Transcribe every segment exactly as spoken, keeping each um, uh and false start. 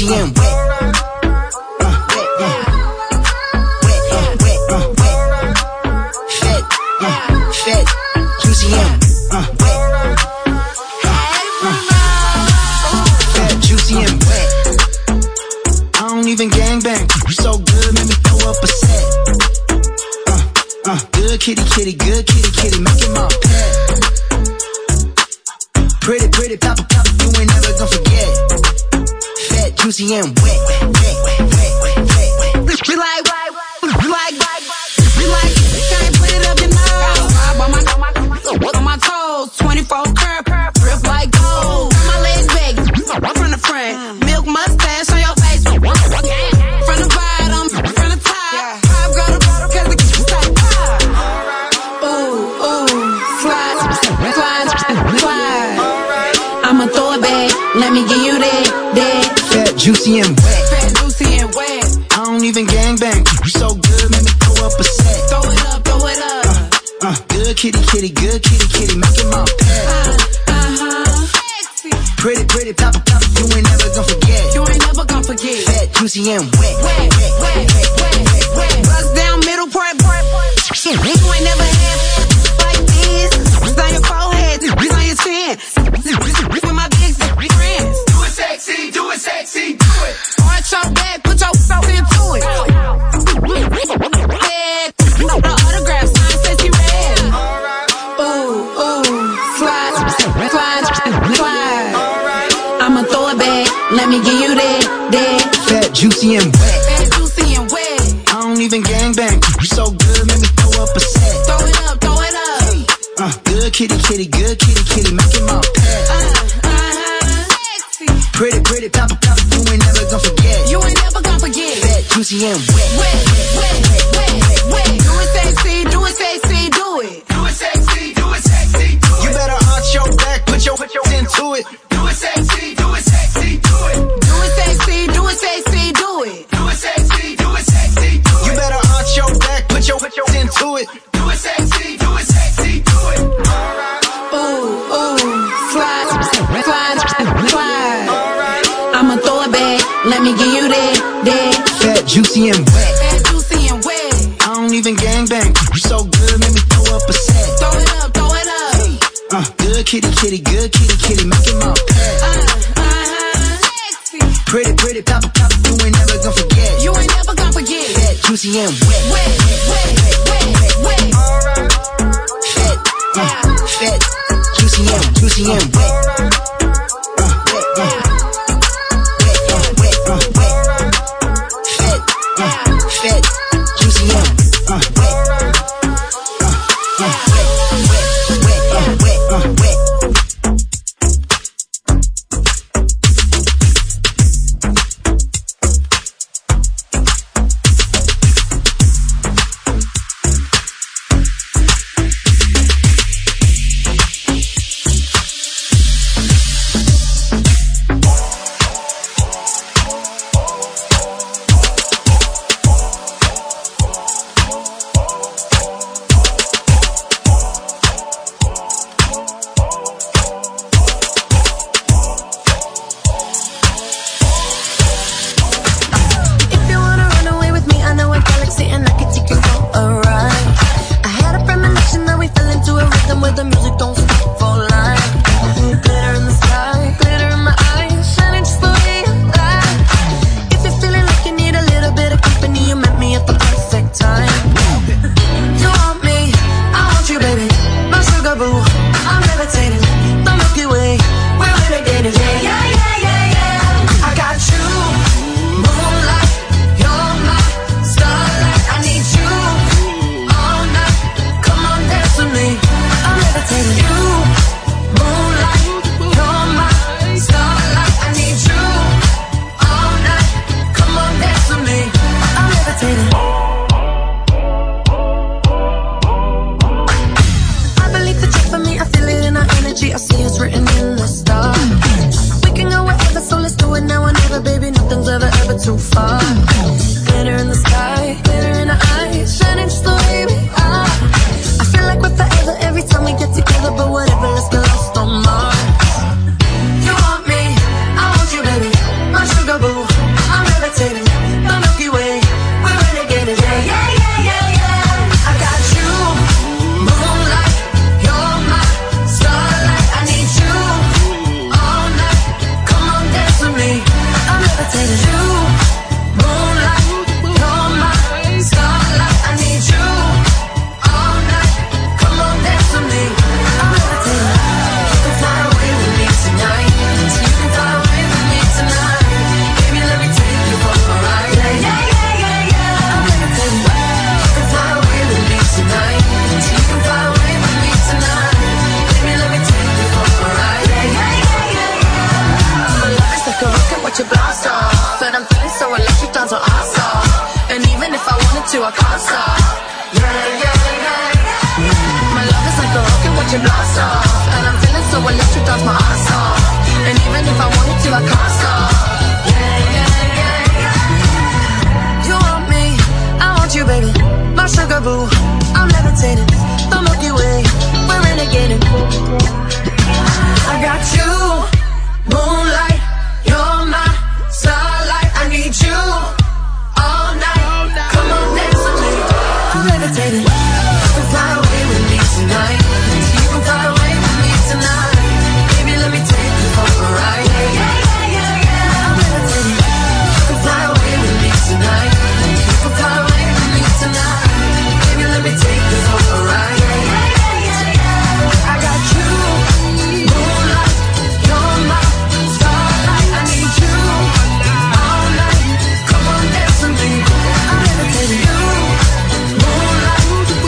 juicy and wet. Even gangbang, so good, make me throw up a set. Uh, uh, good kitty, kitty, good kitty, kitty, make it my pet. Pretty, pretty, pop, pop, you ain't never gonna forget. Fat, juicy, and wet, wet, wet, wet, wet, wet. We like, we like, we like, can't put it up your nose. On my, on my, on my toes, twenty-four curve, grip like gold. Turn my legs back, from the front, milk mustache on your face. From the bottom, from the top, pop go to bottom, cause the kids like pop. Ooh, ooh, slide, slide, slide. I'ma throw it back, let me give you that, that. Fat, juicy, and wet. Fat, juicy, and wet. I don't even gangbang, so good, make me throw up a set. Throw it up, throw it up. Uh, uh, good kitty, kitty, good kitty, kitty, make it my pet. Uh, uh-huh. Pretty, pretty, pop, pop, you ain't never gonna forget. You ain't never gonna forget. Fat, juicy, and wet. Wet, wet, wet, wet, wet, wet. Bust down, middle part, part, part. You ain't never had like this. It's on your forehead, it's on your chin. With my big friends. Do it sexy, do it sexy, do it. Arch your back, put your soul into it. Head, the autograph sign says he read. Ooh, ooh, slide, slide, slide. I'ma throw it back, let me give you that, that. Fat, juicy, and wet. Fat, juicy, and wet. I don't even gangbang, so good, make me throw up a set. Throw it up, throw it up. Uh, good kitty, kitty, good kitty, kitty, make it my pet. Uh, uh-huh. Sexy. Pretty, pretty, pop, pop, you ain't never gonna forget. You ain't never gonna forget. Fat, juicy, and wet. Wet, wet, wet, wet, wet. Do it sexy, do it sexy, do it. Do it sexy, do it sexy, do it. You better arch your back, put your, put your into it. Do it sexy, do it sexy, do it. Do it sexy, do it sexy, do it. Do it sexy, do it sexy, do it. You better arch your back, put your, put your into it. Do it sexy, do it sexy, do it. Ooh, ooh, slide, slide, slide. I'ma throw it back, let me give you that, that. Fat, juicy, and wet. Fat, juicy, and wet. I don't even gangbang, so good, make me throw up a set. Throw it up, throw it up. Uh, good kitty, kitty, good kitty, kitty, make it my pet. Uh, uh-huh. Sexy. Pretty, pretty, pop, pop, you ain't never gonna forget. You ain't never gonna forget. Fat, juicy, and wet. Wet, wet, wet, wet, wet. Fat, uh, fat, juicy, and juicy, and wet. Uh, wet, wet, wet, uh, wet, uh, wet. Fat, uh, fat, juicy, and uh, wet. Uh, uh, wet, wet, wet, uh, wet, uh, wet. too far. Glitter in the sky, glitter in the eyes, shining just the way we are. I feel like we're forever every time we get together, but whatever, let's get lost on Mars. You want me, I want you, baby, my sugar boo. to, I can't stop. Yeah, yeah, yeah. My love is like a rocket watching blast off, and I'm feeling so electric, that's my ass off. And even if I wanted to, I can't stop. Yeah, yeah, yeah, yeah. You want me, I want you, baby. My sugar boo, I'm levitating. The Milky Way, we're renegading. I got you, moonlight, you're my starlight. I need you all night. Come on, dance with me. I'm levitating. You can fly away with me tonight. You can fly away with me tonight. Baby, let me take you for a ride. Yeah, yeah, yeah, yeah. I'm levitating. You can fly away with me tonight. You can fly away with me tonight. Baby, let me take you for a ride. Yeah, yeah, yeah, yeah. I got you, moonlight, you're my starlight. I need you all night. Come on, dance with me. I'm levitating. You, moonlight,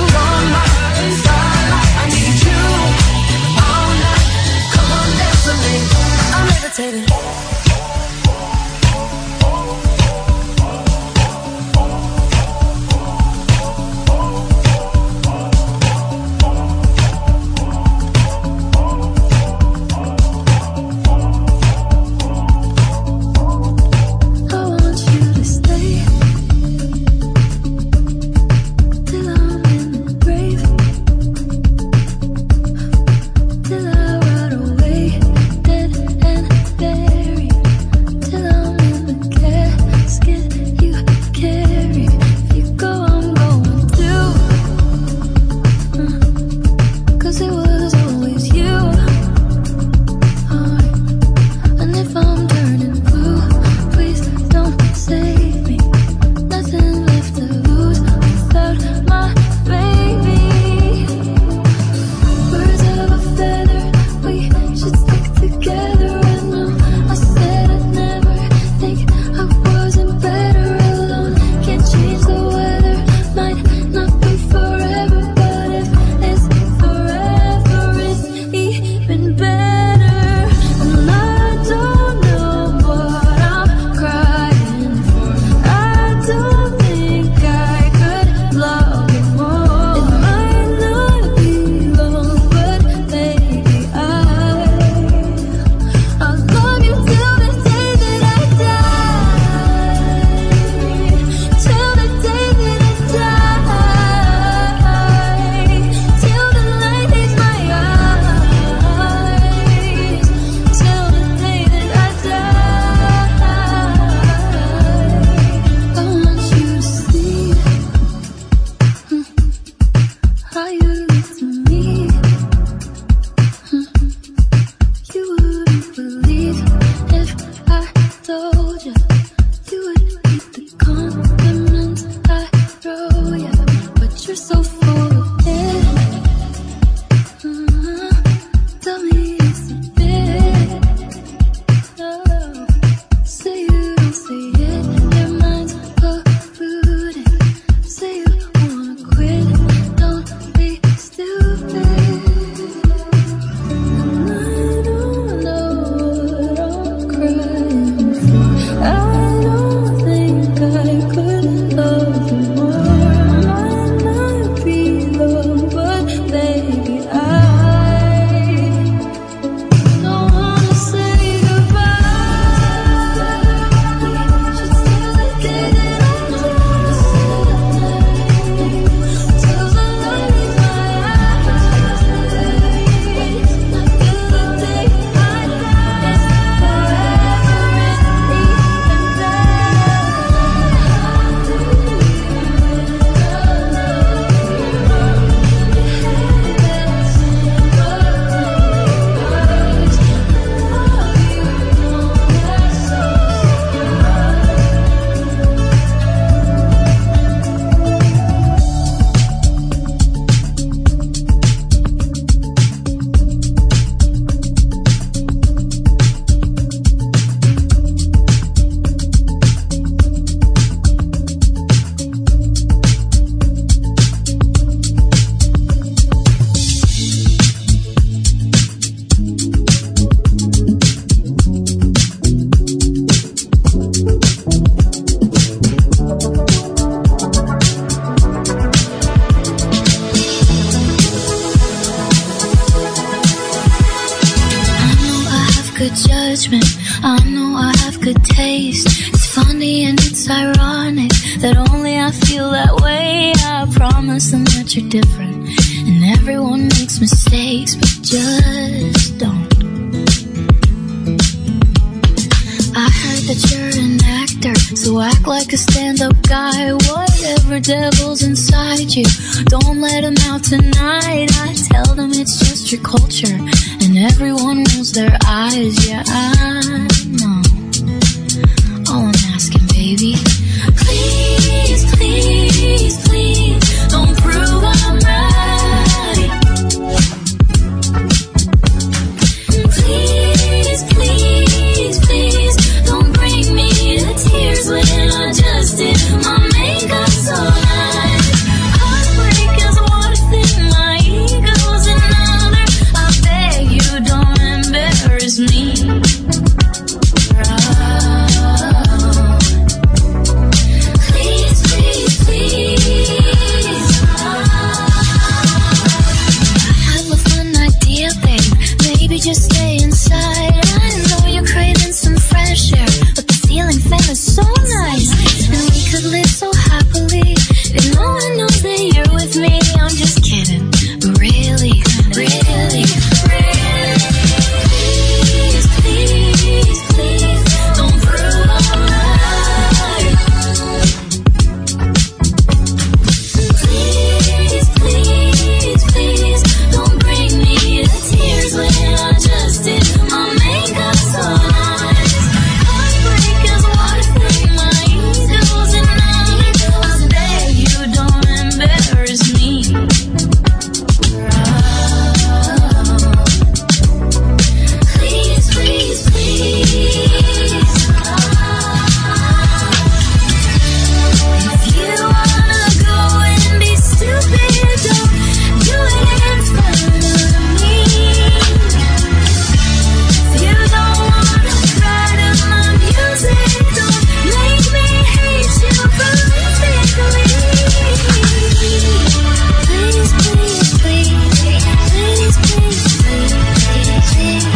judgment. I know I have good taste. It's funny and it's ironic that only I feel that way. I promise them that you're different, and everyone makes mistakes, but just don't. I heard that you're an actor, so act like a stand-up guy. Whatever devil's inside you, don't let him out tonight. I tell them it's just your culture, and everyone rolls their eyes. Yeah, I know. All I'm asking, baby, please, please, please, don't prove I'm right. Please, please, please, don't bring me to tears when I just did my makeup so nice. Heartbreak is one thing, my ego's another. I beg you, don't embarrass me. Oh. Please, please, please. I have a fun idea, babe. Maybe just stay inside. I know you're craving some fresh air, but the ceiling fan is so nice, and we could live so happily if no one knows that you're with me. I'm just kidding, but really, really, really, please, please, please, don't prove I'm right. Please, please, please, don't bring me to tears when I just did my makeup so nice. Heartbreak is one thing, my ego's another. I beg you, don't embarrass me. Oh. Please, please, please. If you wanna go and be stupid, don't do it in front of me. If you don't wanna cry to my music, don't make me hate you politically. Please, please, please, please, please, please, please,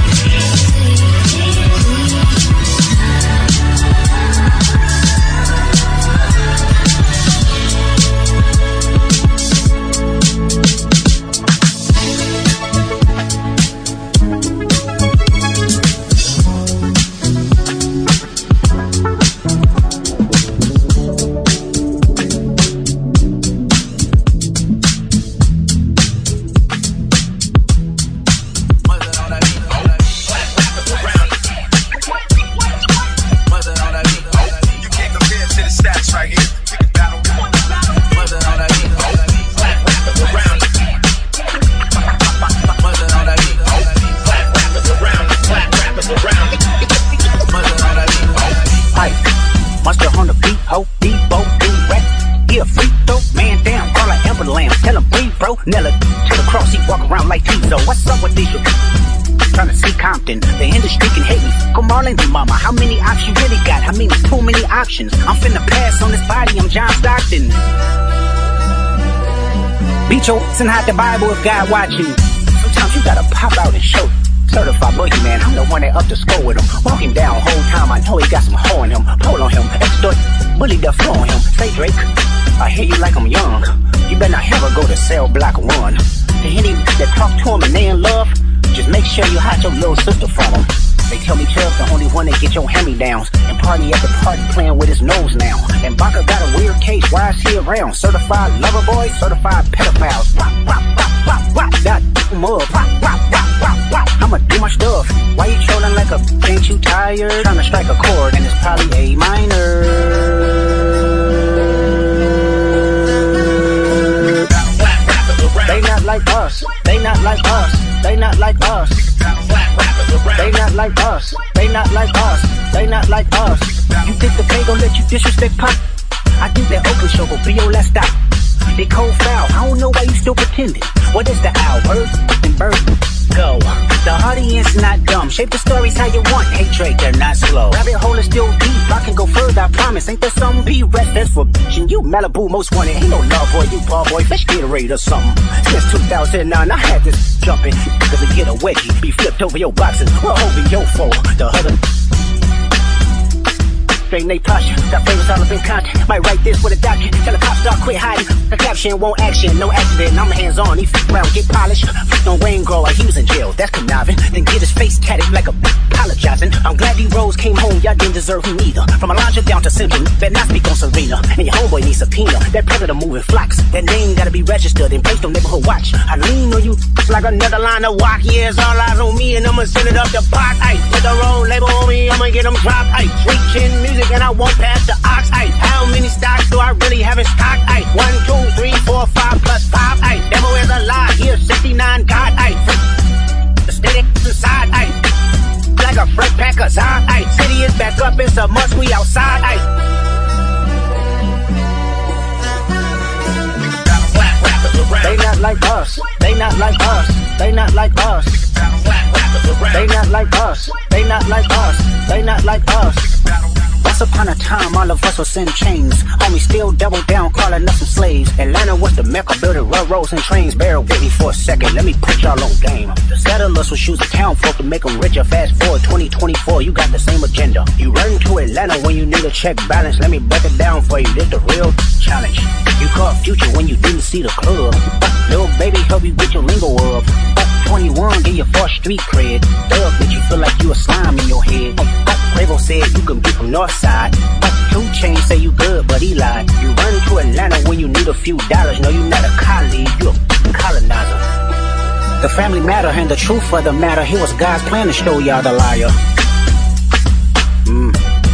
You can't compare to the stats right here. We can battle. Mother on that beat. Clap, clap it around. Mother on that beat. Clap, clap it around. Clap, clap it around. Mother on that beat. Hype, monster on the beat, ho, Debo, D-Rap. Yeah, free throw, man down, all like Amber Lamb. Tell him breathe, bro. Nella to the cross, he walk around like Tizo. What's up with these? Trying to see Compton, the industry can hate me. Go Marlon and mama, how many options you really got? I mean, too many options. I'm finna pass on this body, I'm John Stockton. Beat your ass and hide the Bible if God watching. Sometimes you gotta pop out and show. Certified boogeyman, I'm the one that up the score with him. Walking down whole time, I know he got some hoe in him. Pull on him, extort, bully the flow on him. Say Drake, I hear you like I'm young. You better not ever go to cell block one. To any that talk to him and they in love, just make sure you hide your little sister from him. They tell me Chubb's the only one that get your hand-me-downs, and party at the party playing with his nose now. And Baka got a weird case, why is he around? Certified lover boy, certified pedophiles. Wop, wop, wop, wop, wop, that mug. Wop, wop, wop, wop, wop. I'ma do my stuff. Why you trolling like a ain't you tired? Trying to strike a chord, and it's probably A minor. They not like us, they not like us, they not like us. They not like us, they not like us, they not like us. You think the pay gon' let you disrespect Pop? I think that Oakland show gon' be your last stop. They cold foul, I don't know why you still pretending. What is the owl? Bird and bird. Go. The audience not dumb. Shape the stories how you want. Hey Drake, they're not slow. Rabbit hole is still deep. I can go further, I promise. Ain't there some be rest that's for bitchin'? You Malibu most wanted. Ain't no love boy, you ball boy. Fish Gatorade or something. Since two thousand nine, I had this jumping. Cause we get a wedgie. Be flipped over your boxes. We're over your foe. The other. Straight Nate Pasha, got favors all up in content. Might write this with a document. Tell the cops start quit hiding. The caption won't action, no accident. I'm hands on, he f around, get polished. On Wayne Grow, like he was in jail, that's conniving. Then get his face tatted like a apologizing. I'm glad D Rose came home, y'all didn't deserve him either. From Alondra down to Simpson, better not speak on Serena. And your homeboy needs subpoena. That predator moving flocks. That name gotta be registered and placed on neighborhood watch. I lean on you like another line of walk. Yeah, it's all eyes on me and I'ma send it up the park. Ayy, put the road label on me, I'ma get them dropped. Ayy, sweet chin music. And I won't pass the ox, ayy. How many stocks do I really have in stock, ayy? One, two, three, four, five, plus five, ayy. Devil is a lie, here, sixty-nine, God, ayy. The steady inside, ayy. Like a fresh pack of Zod, ayy. City is back up, it's a must, we outside, ayy. They not like us, they not like us, they not like us. They not like us, they not like us, they not like us. Once upon a time, all of us was in chains. Homie still double down, calling us some slaves. Atlanta was the mecca, building railroads and trains. Bear with me for a second, let me put y'all on game. The settlers was choosing town folk to make them richer. Fast forward twenty twenty-four, you got the same agenda. You run to Atlanta when you need a check balance. Let me break it down for you, this the real challenge. You caught Future when you didn't see the club. Little baby help you get your lingo up. twenty-one, get your first street cred. Thug that you feel like you a slime in your head. Quavo said you can be from Northside. Two Chainz say you good, but he lied. You run to Atlanta when you need a few dollars. No, you not a colleague, you a colonizer. The family matter and the truth of the matter. Here was God's plan to show y'all the liar. Mm.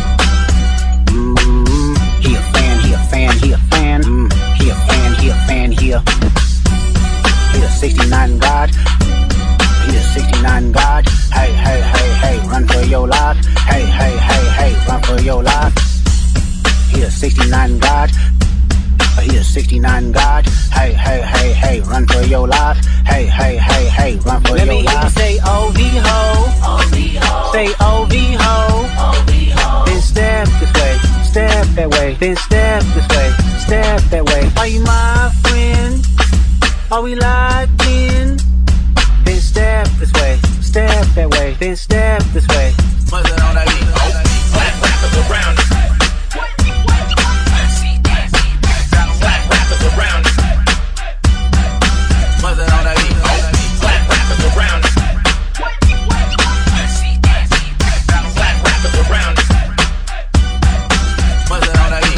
Mm. He a fan, he a fan, he a fan. Mm. He a fan, he a fan, he a. He a sixty-nine God. He a sixty-nine God. Hey, hey, hey, hey, run for your life. Hey, hey, hey, hey, run for your life. He a sixty-nine God. He a sixty-nine God. Hey, hey, hey, hey, run for your life. Hey, hey, hey, hey, run for Let your life. Let me say O V ho. Say O V ho. Then step this way, step that way. Then step this way, step that way. Are you my friend? Are we locked in? Then step this way, step that way. Then step this way. What's it on that beat? Oh, black rappers around it. Black rappers around it. What's it on that beat? Oh, black rappers around it. Black rappers around it. What's it on that beat?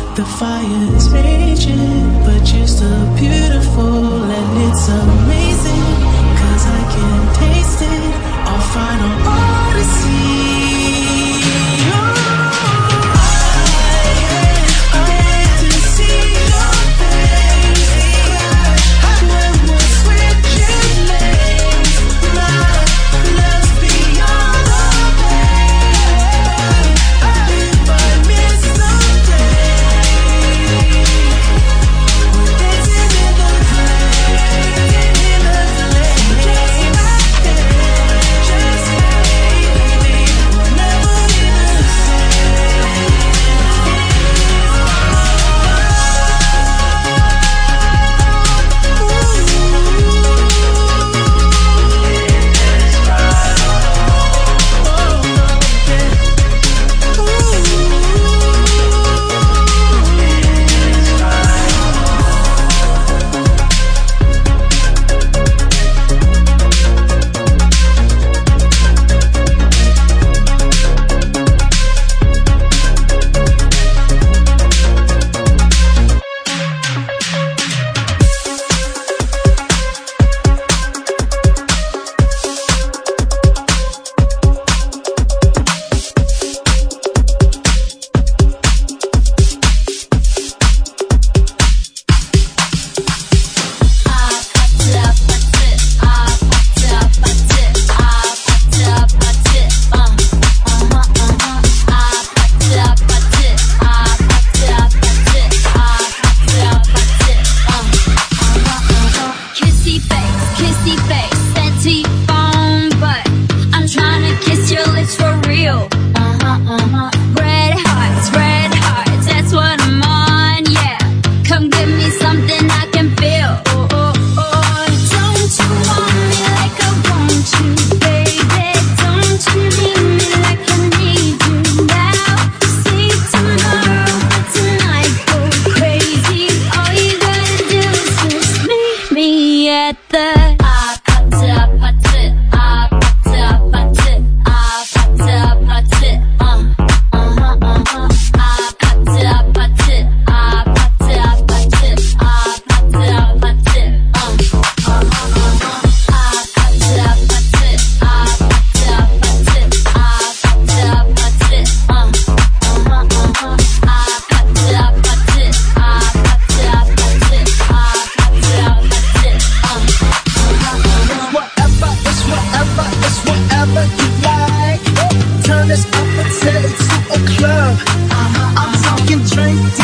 The fire is raging, but you're still beautiful, and it's amazing, cause I can taste it, our final odyssey. Drink